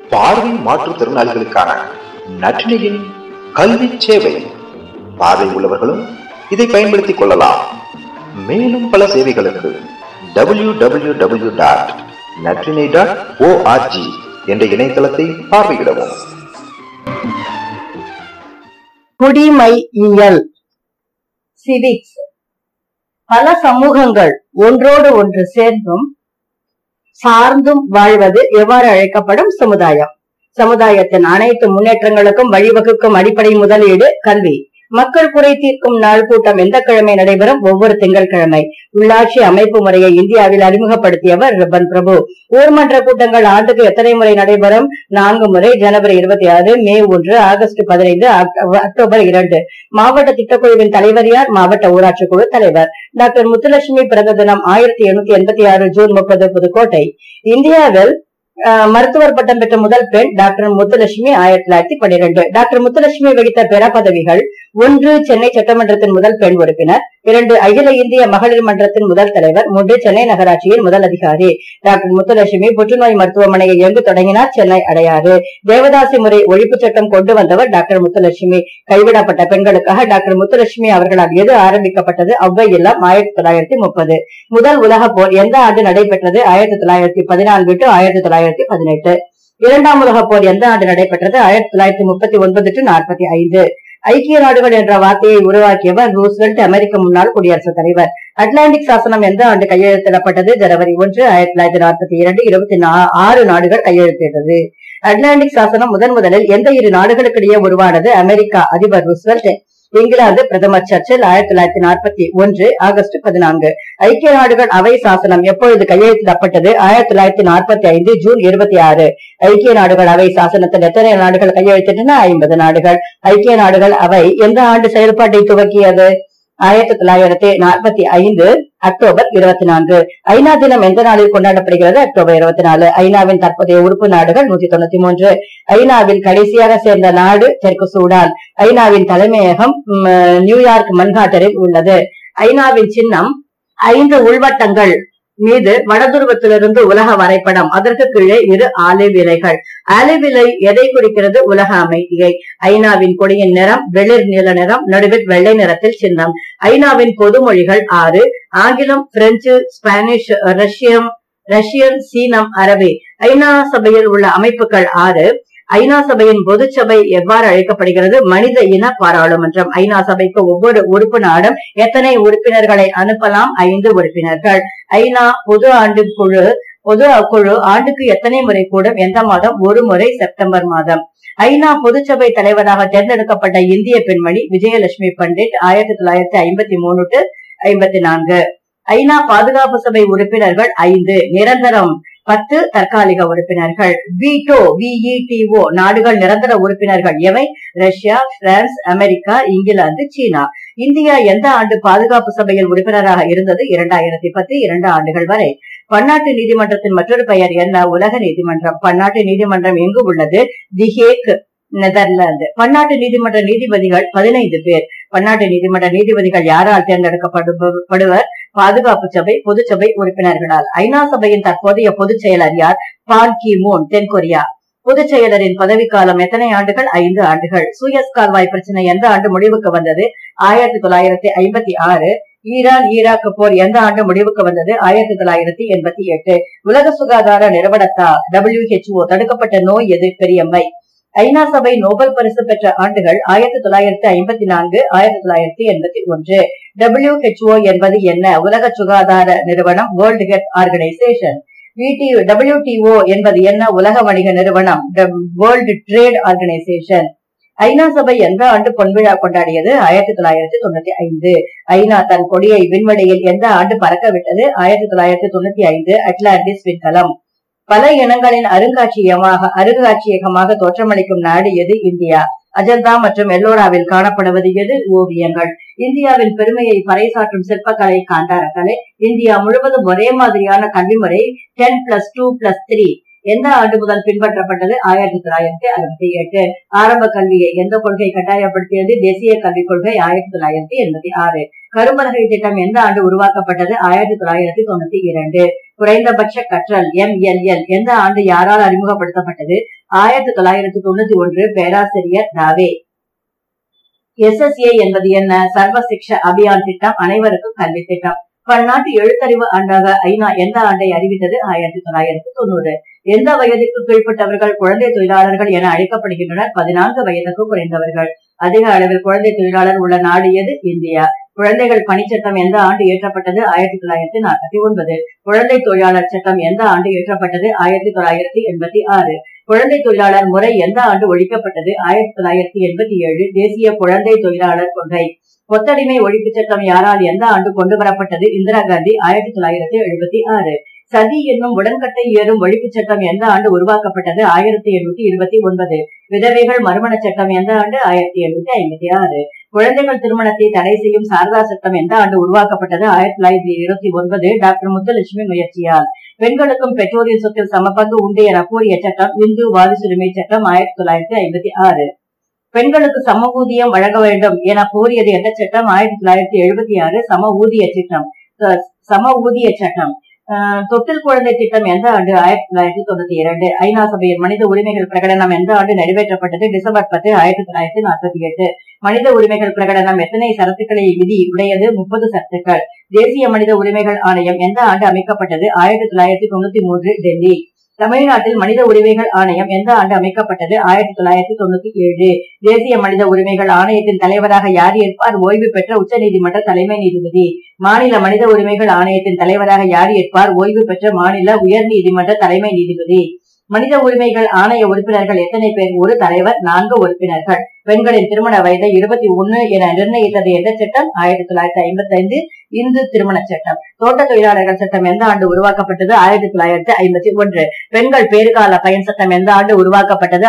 பார்வை மாற்றுத்திறனாளிகளுக்கான நற்றினையின் கல்வி சேவை. பார்வை உள்ளவர்களும் இதை பயன்படுத்திக் கொள்ளலாம். மேலும் பல சேவைகளுக்கு www.natrine.org என்ற இணையதளத்தை பார்வையிடவும். குடிமையியல் சிவிக்ஸ். பல சமூகங்கள் ஒன்றோடு ஒன்று சேர்ந்தும் சார்ந்தும் வாழ்வது எவ்வாறு அழைக்கப்படும்? சமுதாயம். சமுதாயத்தின் அனைத்து முன்னேற்றங்களுக்கும் வழிவகுக்கும் அடிப்படை முதலீடு கல்வி. மக்கள் குறை தீர்க்கும் நாள் கூட்டம் எந்த கிழமை நடைபெறும்? ஒவ்வொரு திங்கட்கிழமை. உள்ளாட்சி அமைப்பு முறையை இந்தியாவில் அறிமுகப்படுத்தியவர் ரிப்பன் பிரபு. ஊர்மன்ற கூட்டங்கள் ஆண்டுக்கு எத்தனை முறை நடைபெறும்? 4 முறை. ஜனவரி 26, மே 1, ஆகஸ்ட் 15, அக்டோபர் 2. மாவட்ட திட்டக்குழுவின் தலைவர் யார்? மாவட்ட ஊராட்சி குழு தலைவர். டாக்டர் முத்துலட்சுமி பிறந்த தினம் 1886, ஜூன் 30, புதுக்கோட்டை. இந்தியாவில் மருத்துவர் பட்டம் பெற்ற முதல் பெண் டாக்டர் முத்துலட்சுமி 1912. டாக்டர் முத்துலட்சுமி வகித்த பிற பதவிகள்: 1. சென்னை சட்டமன்றத்தின் முதல் பெண் உறுப்பினர். 2. அகில இந்திய மகளிர் மன்றத்தின் முதல் தலைவர். 3. சென்னை நகராட்சியின் முதல் அதிகாரி. டாக்டர் முத்துலட்சுமி புற்றுநோய் மருத்துவமனையை எங்கு தொடங்கினார்? சென்னை அடையாறு. தேவதாசி முறை ஒழிப்பு சட்டம் கொண்டு வந்தவர் டாக்டர் முத்துலட்சுமி. கைவிடப்பட்ட பெண்களுக்காக டாக்டர் முத்துலட்சுமி அவர்களால் எது ஆரம்பிக்கப்பட்டது? அவ்வை இல்லம், 1930. முதல் உலக போர் எந்த ஆண்டு நடைபெற்றது? 1914 to 1918. இரண்டாம் உலக போர் எந்த ஆண்டு நடைபெற்றது? 1939 to 45. ஐக்கிய நாடுகள் என்ற வார்த்தையை உருவாக்கியவர் ரூஸ்வெல்ட், அமெரிக்க முன்னாள் குடியரசுத் தலைவர். அட்லாண்டிக் சாசனம் எந்த ஆண்டு கையெழுத்திடப்பட்டது? ஜனவரி 1, 1942. 26 நாடுகள் கையெழுத்திட்டது. அட்லாண்டிக் சாசனம் முதலில் எந்த 2 நாடுகளுக்கிடையே உருவானது? அமெரிக்கா அதிபர் ரூஸ்வெல்ட், இங்கிலாந்து பிரதமர் சர்ச்சில், 1941, ஆகஸ்ட் 14. ஐக்கிய நாடுகள் அவை சாசனம் எப்பொழுது கையெழுத்திடப்பட்டது? 1945, ஜூன் 26. ஐக்கிய நாடுகள் அவை சாசனத்தில் எத்தனை நாடுகள் கையெழுத்திட்டன? 50 நாடுகள். ஐக்கிய நாடுகள் அவை எந்த ஆண்டு செயல்பாட்டை துவக்கியது? 1945, அக்டோபர் 24. ஐநா தினம் எந்த நாளில் கொண்டாடப்படுகிறது? அக்டோபர் 24. ஐநாவின் தற்போதைய உறுப்பு நாடுகள் 193. ஐநாவில் கடைசியாக சேர்ந்த நாடு தெற்கு சூடான். ஐநாவின் தலைமையகம் நியூயார்க் மன்ஹாட்டனில் உள்ளது. ஐநாவின் சின்னம் 5 உள்வட்டங்கள் மீது வடதுருவத்திலிருந்து உலக வரைபடம். அதற்கு கீழே 2 ஆலிவ் இலைகள். ஆலிவ் இலை எதை குறிக்கிறது? உலக அமைதியை. ஐநாவின் கொடியின் நிறம் வெளிர் நீல நிறம், நடுவில் வெள்ளை நிறத்தில் சின்னம். ஐநாவின் பொது மொழிகள் 6: ஆங்கிலம், பிரெஞ்சு, ஸ்பானிஷ், ரஷ்யன், சீனம், அரபி. ஐநா சபையில் உள்ள அமைப்புகள் 6. ஐநா சபையின் பொதுச்சபை எவ்வாறு அழைக்கப்படுகிறது? மனித இன பாராளுமன்றம். ஐநா சபைக்கு ஒவ்வொரு உறுப்பு நாடும் எத்தனை உறுப்பினர்களை அனுப்பலாம்? 5 உறுப்பினர்கள். ஐநா பொது குழு ஆண்டுக்கு எத்தனை முறை கூடும்? எந்த மாதம்? 1 முறை, செப்டம்பர் மாதம். ஐநா பொதுச்சபை தலைவராக தேர்ந்தெடுக்கப்பட்ட இந்திய பெண்மணி விஜயலட்சுமி பண்டிட், 1953 to 54. ஐநா பாதுகாப்பு சபை உறுப்பினர்கள் 5, நிரந்தரம் 10, தற்காலிக உறுப்பினர்கள். VETO நாடுகள் நிரந்தர உறுப்பினர்கள் எவை? ரஷ்யா, பிரான்ஸ், அமெரிக்கா, இங்கிலாந்து, சீனா. இந்தியா எந்த ஆண்டு பாதுகாப்பு சபையில் உறுப்பினராக இருந்தது? 2010, 2 ஆண்டுகள் வரை. பன்னாட்டு நீதிமன்றத்தின் மற்றொரு பெயர் என்ன? உலக நீதிமன்றம். பன்னாட்டு நீதிமன்றம் எங்கு உள்ளது? The Hague, Netherlands. பன்னாட்டு நீதிமன்ற நீதிபதிகள் 15 பேர். பன்னாட்டு நீதிமன்ற நீதிபதிகள் யாரால் தேர்ந்தெடுக்கப்படுவர்? பாதுகாப்பு சபை பொதுச்சபை உறுப்பினர்களால். ஐநா சபையின் தற்போதைய பொதுச் செயலர் யார்? பான் கி மூன், தென்கொரியா. பொதுச் செயலரின் பதவிக்காலம் எத்தனை ஆண்டுகள்? 5 ஆண்டுகள். சூயஸ் கால்வாய் பிரச்சனை எந்த ஆண்டு முடிவுக்கு வந்தது? 1956. ஈரான் ஈராக் போர் எந்த ஆண்டு முடிவுக்கு வந்தது? 1988. உலக சுகாதார நிறுவனத்தால் WHO தடுக்கப்பட்ட நோய் எது? பெரியம்மை. ஐநா சபை நோபல் பரிசு பெற்ற ஆண்டுகள் 1954, 1981. WHO என்பது என்ன? உலக சுகாதார நிறுவனம், வேர்ல்ட் ஹெல்த் ஆர்கனைசேஷன். WTO என்பது என்ன? உலக வணிக நிறுவனம், வேர்ல்ட் ட்ரேட் ஆர்கனைசேஷன். ஐநா சபை எந்த ஆண்டு பொன்விழா கொண்டாடியது? 1995. ஐநா தன் கொடியை விண்வெளியில் எந்த ஆண்டு பறக்க விட்டது? 1995, அட்லாண்டிஸ் விண்கலம். பல இனங்களின் அருங்காட்சியகமாக தோற்றமளிக்கும் நாடு எது? இந்தியா. அஜந்தா மற்றும் எல்லோராவில் காணப்படுவது எது? ஓவியங்கள். இந்தியாவின் பெருமையை பறைசாற்றும் சிற்பக்கலை காந்தார கலை. இந்தியா முழுவதும் ஒரே மாதிரியான கல்வி முறை 10+2+3 எந்த ஆண்டு முதல் பின்பற்றப்பட்டது? 1968. ஆரம்ப கல்வியை எந்த கொள்கை கட்டாயப்படுத்தியது? தேசிய கல்விக் கொள்கை, 1986. கரும்பலகை திட்டம் எந்த ஆண்டு உருவாக்கப்பட்டது? 1992. குறைந்தபட்ச கற்றல் MLL எந்த ஆண்டு யாரால் அறிமுகப்படுத்தப்பட்டது? 1991 பேராசிரியர் ராவே. SSA என்பது என்ன? சர்வ சிக்ஷா அபியான் திட்டம், அனைவருக்கும் கல்வி திட்டம். பன்னாட்டு எழுத்தறிவு ஆண்டாக ஐநா எந்த ஆண்டை அறிவித்தது? 1990. எந்த வயதுக்கு கீழ்பட்டவர்கள் குழந்தை தொழிலாளர்கள் என அழைக்கப்படுகின்றனர்? 14 வயதுக்கு குறைந்தவர்கள். அதிக அளவில் குழந்தை தொழிலாளர் உள்ள நாடு எது? இந்தியா. குழந்தைகள் பணிச்சட்டம் எந்த ஆண்டு இயற்றப்பட்டது? 1949. குழந்தை தொழிலாளர் சட்டம் எந்த ஆண்டு இயற்றப்பட்டது? 1986. குழந்தை தொழிலாளர் முறை எந்த ஆண்டு ஒழிக்கப்பட்டது? 1987. தேசிய குழந்தை தொழிலாளர் கொள்கை. கொத்தடிமை ஒழிப்பு சட்டம் யாரால் எந்த ஆண்டு கொண்டு வரப்பட்டது? இந்திரா காந்தி. 1976. சதி என்னும் உடன்கட்டை ஏறும் ஒழிப்பு சட்டம் எந்த ஆண்டு உருவாக்கப்பட்டது? 1829. விதவைகள் மறுமண சட்டம் எந்த ஆண்டு? 1856. குழந்தைகள் திருமணத்தை தடை செய்யும் சாரதா சட்டம் எந்த ஆண்டு உருவாக்கப்பட்டது? 1929. டாக்டர் முத்துலட்சுமி முயற்சியால். பெண்களுக்கும் பெற்றோரின் சொத்தில் சமபங்கு உண்டு என கூறிய சட்டம் இந்து வாரிசுரிமை சட்டம் 1956. பெண்களுக்கு சம ஊதியம் வழங்க வேண்டும் என கோரியது எந்த சட்டம்? 1976. சம ஊதிய சட்டம். தொட்டில் குழந்தை திட்டம் எந்த ஆண்டு? 1992. ஐநா சபையின் மனித உரிமைகள் பிரகடனம் எந்த ஆண்டு நிறைவேற்றப்பட்டது? டிசம்பர் 10, 1948. மனித உரிமைகள் பிரகடனம் எத்தனை சரத்துக்களை விதி உடையது? 30 சரத்துக்கள். தேசிய மனித உரிமைகள் ஆணையம் எந்த ஆண்டு அமைக்கப்பட்டது? 1993, டெல்லி. தமிழ்நாட்டில் மனித உரிமைகள் ஆணையம் எந்த ஆண்டு அமைக்கப்பட்டது? 1997. தேசிய மனித உரிமைகள் ஆணையத்தின் தலைவராக யார் ஏற்பார்? ஓய்வு பெற்ற உச்சநீதிமன்ற தலைமை நீதிபதி. மாநில மனித உரிமைகள் ஆணையத்தின் தலைவராக யார் ஏற்பார்? ஓய்வு பெற்ற மாநில உயர் நீதிமன்ற தலைமை நீதிபதி. மனித உரிமைகள் ஆணைய உறுப்பினர்கள் எத்தனை பேர்? ஒரு தலைவர், 4 உறுப்பினர்கள். பெண்களின் திருமண வயதை 21 என நிர்ணயித்தது எந்த சட்டம்? 1955, இந்து திருமண சட்டம். தோட்ட தொழிலாளர்கள் சட்டம் எந்த ஆண்டு உருவாக்கப்பட்டது? 1951. பெண்கள் பேறுகால பயன் சட்டம் எந்த ஆண்டு உருவாக்கப்பட்டது?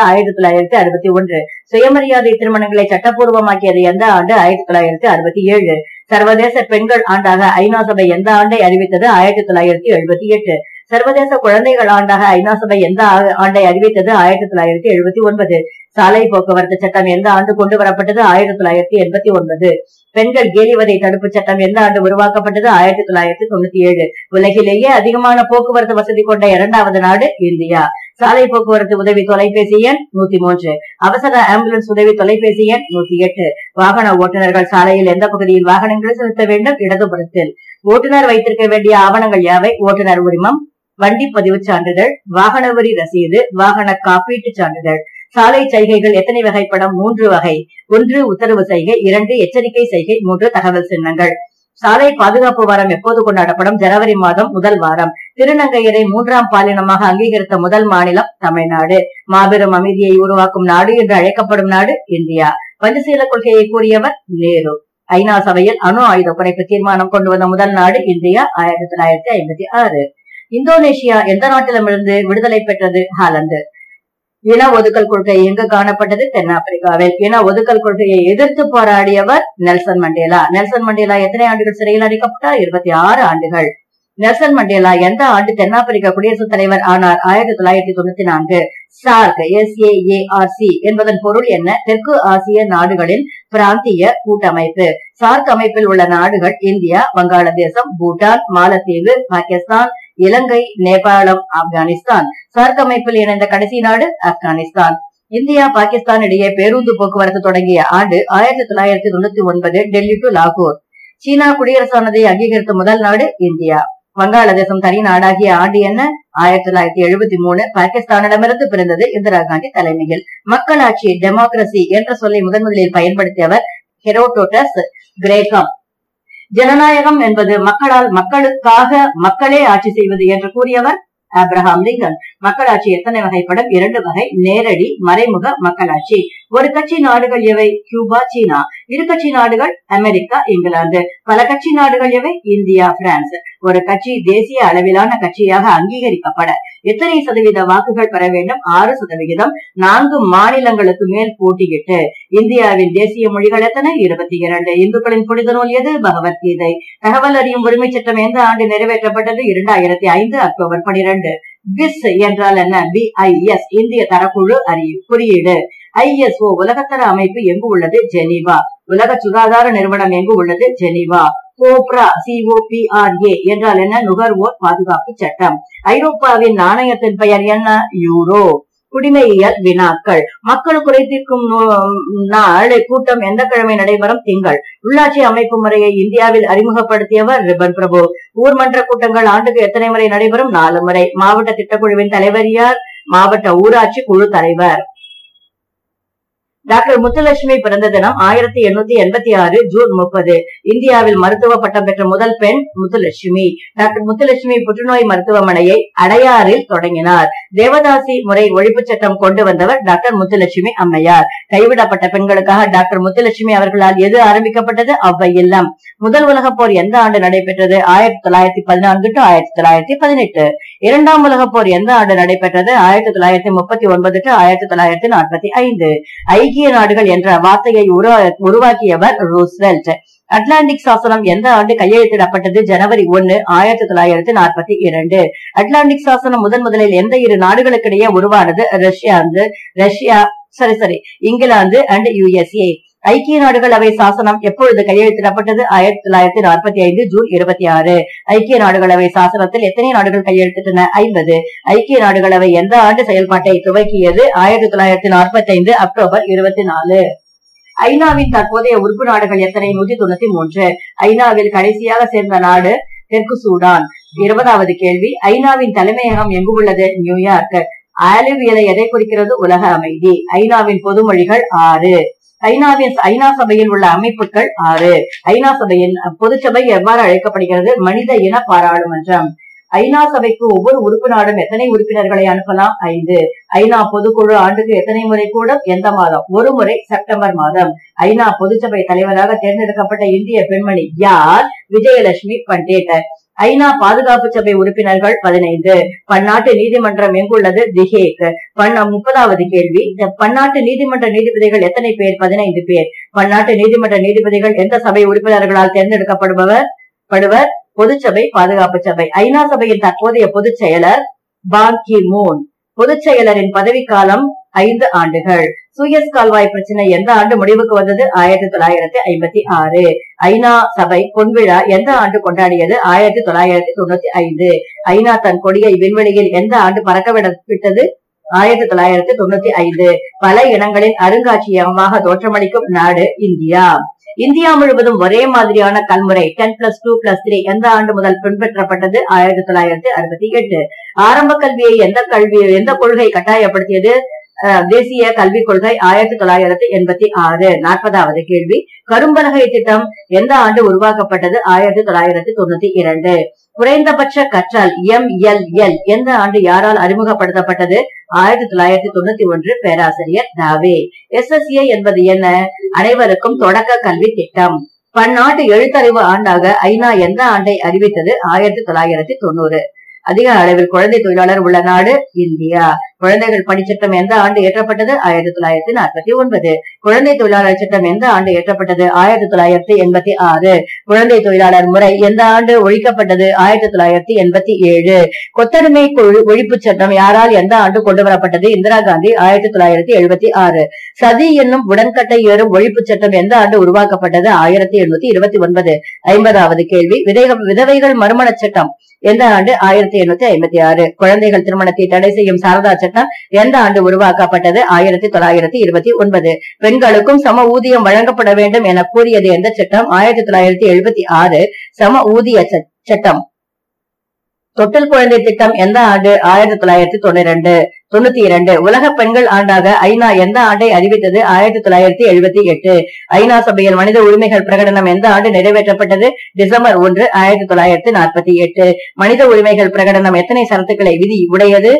1961. சுயமரியாதை திருமணங்களை சட்டப்பூர்வமாக்கியது எந்த ஆண்டு? 1967. சர்வதேச பெண்கள் ஆண்டாக ஐநா சபை எந்த ஆண்டை அறிவித்தது? 1978. சர்வதேச குழந்தைகள் ஆண்டாக ஐநா சபை எந்த ஆண்டை அறிவித்தது? 1979. சாலை போக்குவரத்து சட்டம் எந்த ஆண்டு கொண்டு வரப்பட்டது? 1989. பெண்கள் கேலிவதை தடுப்பு சட்டம் எந்த ஆண்டு உருவாக்கப்பட்டது? 1997. உலகிலேயே அதிகமான போக்குவரத்து வசதி கொண்ட 2வது நாடு இந்தியா. சாலை போக்குவரத்து உதவி தொலைபேசி எண் 103. அவசர ஆம்புலன்ஸ் உதவி தொலைபேசி எண் 108. வாகன ஓட்டுநர்கள் சாலையில் எந்த பகுதியில் வாகனங்களை செலுத்த வேண்டும்? இடதுபுறத்தில். ஓட்டுநர் வைத்திருக்க வேண்டிய ஆவணங்கள் யாவை? ஓட்டுநர் உரிமம், வண்டி பதிவு சான்றிதழ், வாகன வரி ரசீது, வாகன காப்பீட்டு சான்றிதழ். சாலை சைகைகள் எத்தனை வகைப்படும்? 3 வகை. 1 உத்தரவு சைகை, 2 எச்சரிக்கை சைகை, 3 தகவல் சின்னங்கள். சாலை பாதுகாப்பு வாரம் எப்போது கொண்டாடப்படும்? ஜனவரி மாதம் முதல் வாரம். திருநங்கையரை 3ஆம் பாலினமாக அங்கீகரித்த முதல் மாநிலம் தமிழ்நாடு. மாபெரும் அமைதியை உருவாக்கும் நாடு என்று அழைக்கப்படும் நாடு இந்தியா. பஞ்சசீல கொள்கையை கூறியவர் நேரு. ஐநா சபையில் அணு ஆயுத குறைப்பு தீர்மானம் கொண்டு வந்த முதல் நாடு இந்தியா. 1956. இந்தோனேஷியா எந்த நாட்டிடமிருந்து விடுதலை பெற்றது? ஹாலந்து. இன ஒதுக்கல் கொள்கை எங்கு காணப்பட்டது? தென்னாப்பிரிக்காவில். இன ஒதுக்கல் கொள்கையை எதிர்த்து போராடியவர் நெல்சன் மண்டேலா. நெல்சன் மண்டேலா எத்தனை ஆண்டுகள் சிறையில் அடைக்கப்பட்டார்? 26 ஆண்டுகள். நெல்சன் மண்டேலா எந்த ஆண்டு தென்னாப்பிரிக்க குடியரசுத் தலைவர் ஆனார்? 1994. சார்க், SAARC என்பதன் பொருள் என்ன? தெற்கு ஆசிய நாடுகளின் பிராந்திய கூட்டமைப்பு. சார்க் அமைப்பில் உள்ள நாடுகள் இந்தியா, வங்காளதேசம், பூட்டான், மாலத்தீவு, பாகிஸ்தான், இலங்கை, நேபாளம், ஆப்கானிஸ்தான். சார்க் அமைப்பில் இணைந்த கடைசி நாடு ஆப்கானிஸ்தான். இந்தியா பாகிஸ்தான் இடையே பேருந்து போக்குவரத்து தொடங்கிய ஆண்டு 1999, டெல்லி டு லாகூர். சீனா குடியரசானதை அங்கீகரித்த முதல் நாடு இந்தியா. வங்காளதேசம் தனி நாடாகிய ஆண்டு என்ன? 1973. பாகிஸ்தானிடமிருந்து பிறந்தது இந்திரா காந்தி தலைமையில். மக்களாட்சி, டெமோக்ரசி என்ற சொல்லை முதலில் பயன்படுத்தியவர் ஹெரோடோட்டஸ் கிரேக்கம். ஜனநாயகம் என்பது மக்களால் மக்களுக்காக மக்களே ஆட்சி செய்வது என்று கூறியவர் ஆப்ரஹாம் லிங்கன். மக்களாட்சி எத்தனை வகைப்படும்? 2 வகை. நேரடி, மறைமுக மக்களாட்சி. ஒரு கட்சி நாடுகள் எவை? கியூபா, சீனா. இரு கட்சி நாடுகள் அமெரிக்கா, இங்கிலாந்து. பல கட்சி நாடுகள் எவை? India, France. ஒரு கட்சி தேசிய அளவிலான கட்சியாக அங்கீகரிக்கப்பட எத்தனை சதவீத வாக்குகள் பெற வேண்டும்? 6%. 4 மாநிலங்களுக்கு மேல் போட்டியிட்டு. இந்தியாவின் தேசிய மொழிகள் எத்தனை? 22. இந்துக்களின் புனித நூல் எது? பகவத்கீதை. தகவல் அறியும் உரிமை சட்டம் எந்த ஆண்டு நிறைவேற்றப்பட்டது? 2005, அக்டோபர் 12. பிஸ் என்றால் என்ன? BIS இந்திய தரக்குழு குறியீடு. ISO உலகத்தர அமைப்பு எங்கு உள்ளது? ஜெனீவா. உலக சுகாதார நிறுவனம் எங்கு உள்ளது? ஜெனீவா. கோப்ரா, COPRA என்றால் என்ன? நுகர்வோர் பாதுகாப்பு சட்டம். ஐரோப்பாவின் நாணயத்தின் பெயர் என்ன? யூரோ. குடிமையியல் வினாக்கள். மக்கள் குறைதீர்க்கும் நாள் கூட்டம் எந்த கிழமை நடைபெறும்? திங்கள். உள்ளாட்சி அமைப்பு முறையை இந்தியாவில் அறிமுகப்படுத்தியவர் ரிப்பன் பிரபு. ஊர்மன்ற கூட்டங்கள் ஆண்டுக்கு எத்தனை முறை நடைபெறும்? 4 முறை. மாவட்ட திட்டக்குழுவின் தலைவர் யார்? மாவட்ட ஊராட்சி குழு தலைவர். டாக்டர் முத்துலட்சுமி பிறந்த தினம் 1886 ஜூன் 30. இந்தியாவில் மருத்துவ பட்டம் பெற்ற முதல் பெண் முத்துலட்சுமி. டாக்டர் முத்துலட்சுமி புற்றுநோய் மருத்துவமனையை அடையாறில் தொடங்கினார். தேவதாசி முறை ஒழிப்பு சட்டம் கொண்டு வந்தவர் டாக்டர் முத்துலட்சுமி அம்மையார். கைவிடப்பட்ட பெண்களுக்காக டாக்டர் முத்துலட்சுமி அவர்களால் எது ஆரம்பிக்கப்பட்டது? அவ்வை இல்லம். முதல் உலகப் போர் எந்த ஆண்டு நடைபெற்றது? 1914 to 1918. இரண்டாம் உலகப் போர் எந்த ஆண்டு நடைபெற்றது? 1939 to 1945. ஐக்கிய நாடுகள் என்ற வார்த்தையை உருவாக்கியவர் ரூஸ்வெல்ட். அட்லாண்டிக் சாசனம் எந்த ஆண்டு கையெழுத்திடப்பட்டது? ஜனவரி 1, 1942. அட்லாண்டிக் சாசனம் முதலில் எந்த 2 நாடுகளுக்கிடையே உருவானது? England and USA. ஐக்கிய நாடுகள் அவை சாசனம் எப்பொழுது கையெழுத்திடப்பட்டது? 1945 ஜூன் 26. ஐக்கிய நாடுகளவை சாசனத்தில் எத்தனை நாடுகள் கையெழுத்திட்டன? 50. ஐக்கிய நாடுகளவை எந்த ஆண்டு செயல்பாட்டை துவக்கியது? 1945 அக்டோபர் 24. ஐநாவின் தற்போதைய உறுப்பு நாடுகள் எத்தனை? 193. ஐநாவில் கடைசியாக சேர்ந்த நாடு தெற்கு சூடான். 20வது கேள்வி. ஐநாவின் தலைமையகம் எங்கு உள்ளது? நியூயார்க். ஆலிவ் இலை எதை குறிக்கிறது? உலக அமைதி. ஐநாவின் பொதுமொழிகள் 6. ஐநா சபையில் உள்ள அமைப்புகள் 6. ஐநா சபையின் பொதுச்சபை எவ்வாறு அழைக்கப்படுகிறது? மனித இன பாராளுமன்றம். ஐநா சபைக்கு ஒவ்வொரு உறுப்பு நாடும் எத்தனை உறுப்பினர்களை அனுப்பலாம்? 5. ஐநா பொதுக்குழு ஆண்டுக்கு எத்தனை முறை கூடும்? எந்த மாதம்? ஒரு முறை, செப்டம்பர் மாதம். ஐநா பொதுச்சபை தலைவராக தேர்ந்தெடுக்கப்பட்ட இந்திய பெண்மணி யார்? விஜயலட்சுமி பண்டேட். ஐநா பாதுகாப்பு சபை உறுப்பினர்கள் 15. பன்னாட்டு நீதிமன்றம் எங்குள்ளது? தி ஹேக். 30வது கேள்வி. பன்னாட்டு நீதிமன்ற நீதிபதிகள் எத்தனை பேர்? 15 பேர். பன்னாட்டு நீதிமன்ற நீதிபதிகள் எந்த சபை உறுப்பினர்களால் தேர்ந்தெடுக்கப்படுவர்? பொதுச்சபை, பாதுகாப்பு சபை. ஐநா சபையின் தற்போதைய பொதுச் செயலர் பான் கி மூன். பொதுச் செயலரின் பதவிக்காலம் 5 ஆண்டுகள். சூயஸ் கால்வாய் பிரச்சனை எந்த ஆண்டு முடிவுக்கு வந்தது? 1956. ஐநா சபை பொன்விழா எந்த ஆண்டு கொண்டாடியது? 1995. ஐநா தன் கொடியை விண்வெளியில் எந்த ஆண்டு பறக்கவிட்டது? 1995. பல இனங்களின் அருங்காட்சியகமாக தோற்றமளிக்கும் நாடு இந்தியா. இந்தியா முழுவதும் ஒரே மாதிரியான கல்முறை 10+2+3 எந்த ஆண்டு முதல் பின்பற்றப்பட்டது? 1968. ஆரம்ப கல்வியை எந்த கொள்கை கட்டாயப்படுத்தியது? தேசிய கல்விக் கொள்கை 1986. 40வது கேள்வி. கரும்பலகை திட்டம் எந்த ஆண்டு உருவாக்கப்பட்டது? 1992. குறைந்தபட்ச கற்றல் MLL எந்த ஆண்டு யாரால் அறிமுகப்படுத்தப்பட்டது? 1991. பேராசிரியர் தாவே. SSA என்பது என்ன? அனைவருக்கும் தொடக்க கல்வி திட்டம். பன்னாட்டு எழுத்தறிவு ஆண்டாக ஐநா எந்த ஆண்டை அறிவித்தது? 1990. அதிக அளவில் குழந்தை தொழிலாளர் உள்ள நாடு இந்தியா. குழந்தைகள் பணிச்சட்டம் எந்த ஆண்டு இயற்றப்பட்டது? 1949. குழந்தை தொழிலாளர் சட்டம் எந்த ஆண்டு இயற்றப்பட்டது? 1986. குழந்தை தொழிலாளர் முறை எந்த ஆண்டு ஒழிக்கப்பட்டது? 1987. கொத்தடிமை ஒழிப்பு சட்டம் யாரால் எந்த ஆண்டு கொண்டு வரப்பட்டது? இந்திரா காந்தி. 1976. சதி என்னும் உடன்கட்டை ஏறும் ஒழிப்பு சட்டம் எந்த ஆண்டு உருவாக்கப்பட்டது? 1829. 50வது கேள்வி. விதவைகள் மறுமண சட்டம் எந்த ஆண்டு? 1856. குழந்தைகள் திருமணத்தை தடை செய்யும் சாரதா சட்டம் எந்த ஆண்டு உருவாக்கப்பட்டது? 1929. பெண்களுக்கும் சம ஊதியம் வழங்கப்பட வேண்டும் என கூறியது எந்த சட்டம்? 1976 சம ஊதிய சட்டம். தொட்டில் குழந்தை திட்டம் எந்த ஆண்டு? 1992. உலக பெண்கள் ஆண்டாக ஐநா எந்த ஆண்டை அறிவித்தது? 1978. ஐநா சபையில் மனித உரிமைகள் பிரகடனம் எந்த ஆண்டு நிறைவேற்றப்பட்டது? டிசம்பர் 1, 1948. மனித உரிமைகள் பிரகடனம் எத்தனை சரத்துக்களை விதி உடையது?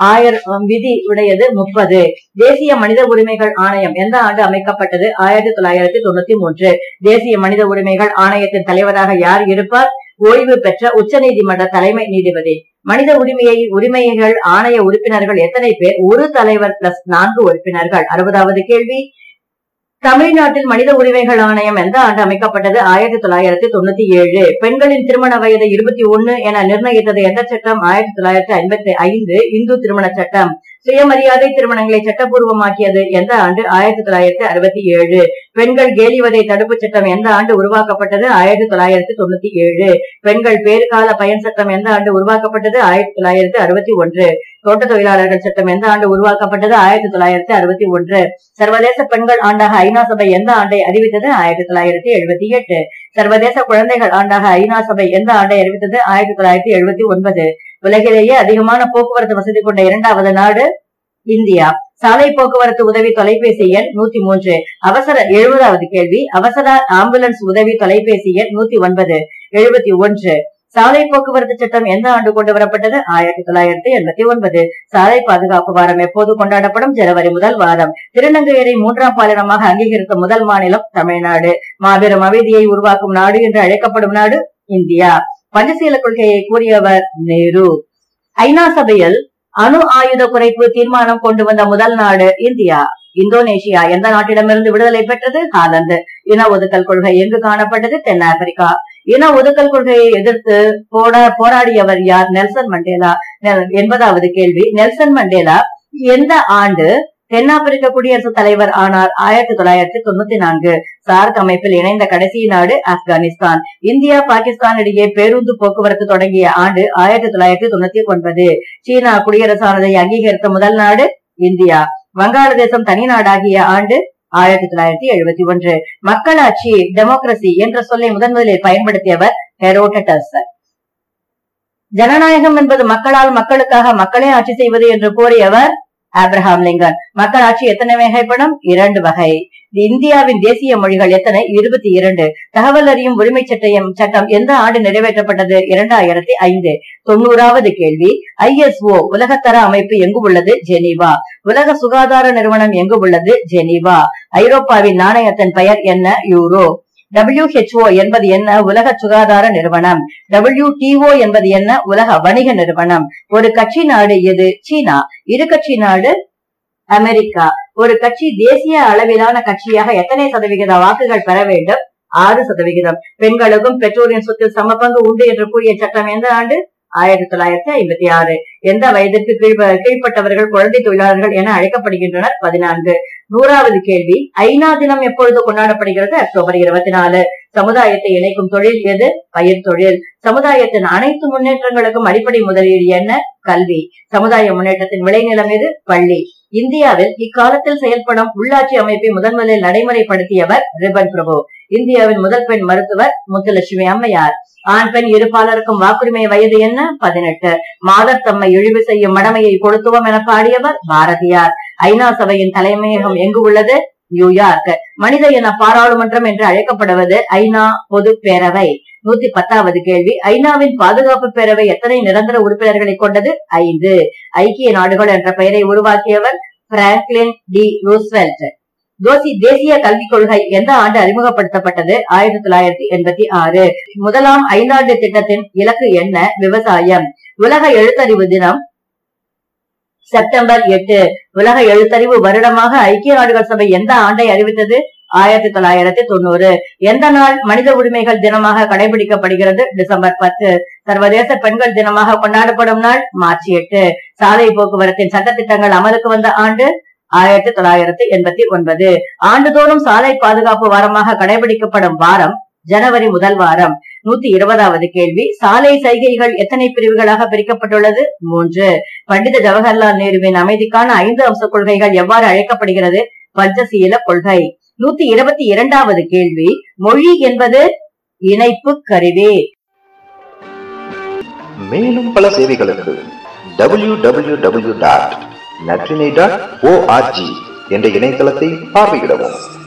30. தேசிய மனித உரிமைகள் ஆணையம் எந்த ஆண்டு அமைக்கப்பட்டது? 1993. தேசிய மனித உரிமைகள் ஆணையத்தின் தலைவராக யார் இருப்பார்? ஓய்வு பெற்ற உச்ச நீதிமன்ற தலைமை நீதிபதி. மனித உரிமைகள் ஆணைய உறுப்பினர்கள் எத்தனை பேர்? ஒரு தலைவர் +4 உறுப்பினர்கள். 60வது கேள்வி. தமிழ்நாட்டில் மனித உரிமைகள் ஆணையம் எந்த ஆண்டு அமைக்கப்பட்டது? 1997. பெண்களின் திருமண வயது 21 என நிர்ணயித்தது எந்த சட்டம்? 1955 இந்து திருமண சட்டம். சுயமரியாதை திருமணங்களை சட்டப்பூர்வமாக்கியது எந்த ஆண்டு? 1967. பெண்கள் கேலிவதை தடுப்பு சட்டம் எந்த ஆண்டு உருவாக்கப்பட்டது? 1997. பெண்கள் பேறுகால பயன் சட்டம் எந்த ஆண்டு உருவாக்கப்பட்டது? 1961. தோட்ட தொழிலாளர்கள் சட்டம் எந்த ஆண்டு உருவாக்கப்பட்டது? 1961. சர்வதேச பெண்கள் ஆண்டாக ஐநா சபை எந்த ஆண்டை அறிவித்தது? 1978. சர்வதேச குழந்தைகள் ஆண்டாக ஐநா சபை எந்த ஆண்டை அறிவித்தது? 1979. உலகிலேயே அதிகமான போக்குவரத்து வசதி கொண்ட இரண்டாவது நாடு இந்தியா. சாலை போக்குவரத்து உதவி தொலைபேசி எண் 103. அவசர 70வது கேள்வி. அவசர ஆம்புலன்ஸ் உதவி தொலைபேசி எண் 109. 71. சாலை போக்குவரத்து சட்டம் எந்த ஆண்டு கொண்டு வரப்பட்டது? 1989. சாலை பாதுகாப்பு வாரம் எப்போது கொண்டாடப்படும்? ஜனவரி முதல் வாரம். திருநங்கையரை 3ஆம் பாலினமாக அங்கீகரித்த முதல் மாநிலம் தமிழ்நாடு. மாபெரும் அமைதியை உருவாக்கும் நாடு என்று அழைக்கப்படும் நாடு இந்தியா. பஞ்சசீல கொள்கையை கூறியவர் நேரு. ஐநா சபையில் அணு ஆயுத குறைப்பு தீர்மானம் கொண்டு வந்த முதல் நாடு இந்தியா. இந்தோனேஷியா எந்த நாட்டிடமிருந்து விடுதலை பெற்றது? ஹாலந்து. இன ஒதுக்கல் கொள்கை எங்கு காணப்பட்டது? தென்னாப்பிரிக்கா. இன ஒதுக்கல் கொள்கையை எதிர்த்து போராடியவர் யார்? Nelson Mandela. 80வது கேள்வி. நெல்சன் மண்டேலா எந்த ஆண்டு தென்னாப்பிரிக்க குடியரசுத் தலைவர் ஆனார்? 1994. சார்க் அமைப்பில் இணைந்த கடைசி நாடு ஆப்கானிஸ்தான். இந்தியா பாகிஸ்தான் இடையே பேருந்து போக்குவரத்து தொடங்கிய ஆண்டு 1999. சீனா குடியரசானதை அங்கீகரித்த முதல் நாடு இந்தியா. வங்காளதேசம் தனி நாடாகிய ஆண்டு 1971. மக்களாட்சி டெமோக்ரசி என்ற சொல்லை முதலில் பயன்படுத்தியவர் ஹெரோடட்டஸ். ஜனநாயகம் என்பது மக்களால் மக்களுக்காக மக்களே ஆட்சி செய்வது என்று கூறியவர் ஆப்ரஹாம் லிங்கன். மக்களாட்சி எத்தனை வகைப்படும்? 2 வகை. இந்தியாவின் தேசிய மொழிகள் எத்தனை? 22. தகவல் அறியும் உரிமை சட்டம் எந்த ஆண்டு நிறைவேற்றப்பட்டது? 2005. 90வது கேள்வி. ISO உலகத்தர அமைப்பு எங்கு உள்ளது? ஜெனீவா. உலக சுகாதார நிறுவனம் எங்கு உள்ளது? ஜெனீவா. ஐரோப்பாவின் நாணயத்தின் பெயர் என்ன? யூரோ. WHO என்பது என்ன? உலக சுகாதார நிறுவனம். WTO என்பது என்ன? உலக வணிக நிறுவனம். ஒரு கட்சி நாடு எது? சீனா. இரு கட்சி நாடு அமெரிக்கா. ஒரு கட்சி தேசிய அளவிலான கட்சியாக எத்தனை சதவிகித வாக்குகள் பெற வேண்டும்? 6%. பெண்களுக்கும் பெற்றோரின் சொத்தில் சமபங்கு உண்டு என்று கூறிய சட்டம் எந்த ஆண்டு? 1956. எந்த வயதிற்கு கீழ்ப்பட்டவர்கள் குழந்தை தொழிலாளர்கள் என அழைக்கப்படுகின்றனர்? 14. 100வது கேள்வி. ஐநா தினம் எப்பொழுது கொண்டாடப்படுகிறது? அக்டோபர் 24. சமுதாயத்தை இணைக்கும் தொழில் எது? பயிர் தொழில். சமுதாயத்தின் அனைத்து முன்னேற்றங்களுக்கும் அடிப்படை முதலீடு என்ன? கல்வி. சமுதாய முன்னேற்றத்தின் விளைநிலம் எது? பள்ளி. இந்தியாவில் இக்காலத்தில் செயல்படும் உள்ளாட்சி அமைப்பை முதலில் நடைமுறைப்படுத்தியவர் ரிபன் பிரபு. இந்தியாவின் முதல் பெண் மருத்துவர் முத்துலட்சுமி அம்மையார். ஆண் பெண் இருபாலருக்கும் வாக்குரிமை வயது என்ன? 18. மாதர் தம்மை இழிவு செய்யும் மடமையை கொளுத்துவோம் என பாடியவர் பாரதியார். ஐநா சபையின் தலைமையகம் எங்கு உள்ளது? நியூயார்க். மனித இன பாராளுமன்றம் என்று அழைக்கப்படுவது ஐநா பொது பேரவை. 110வது கேள்வி. ஐநாவின் பாதுகாப்பு பேரவை எத்தனை நிரந்தர உறுப்பினர்களை கொண்டது? 5. ஐக்கிய நாடுகள் என்ற பெயரை உருவாக்கியவர் பிராங்க்லின் டி ரூஸ்வெல்ட். தேசிய கல்விக் கொள்கை எந்த ஆண்டு அறிமுகப்படுத்தப்பட்டது? 1986. முதலாம் ஐந்தாண்டு திட்டத்தின் இலக்கு என்ன? விவசாயம். உலக எழுத்தறிவு தினம் செப்டம்பர் 8. உலக எழுத்தறிவு வருடமாக ஐக்கிய நாடுகள் சபை எந்த ஆண்டை அறிவித்தது? 1990. எந்த நாள் மனித உரிமைகள் தினமாக கடைபிடிக்கப்படுகிறது? டிசம்பர் 10. சர்வதேச பெண்கள் தினமாக கொண்டாடப்படும் நாள் மார்ச் 8. சாலை போக்குவரத்தின் சட்டத்திட்டங்கள் அமலுக்கு வந்த ஆண்டு 1989. ஆண்டுதோறும் சாலை பாதுகாப்பு வாரமாக கடைபிடிக்கப்படும் வாரம் ஜனவரி முதல் வாரம். 120வது கேள்வி. சாலை சைகைகள் எத்தனை பிரிவுகளாக பிரிக்கப்பட்டுள்ளது? 3. பண்டித ஜவஹர்லால் நேருவின் அமைதிக்கான 5 அம்ச கொள்கைகள் எவ்வாறு அழைக்கப்படுகிறது? பஞ்சசீல கொள்கை. 122வது கேள்வி. மொழி என்பது இணைப்பு கருவி. மேலும் பல சேவைகளுக்கு www.natrine.org என்ற இணையதளத்தை பார்வையிடவும்.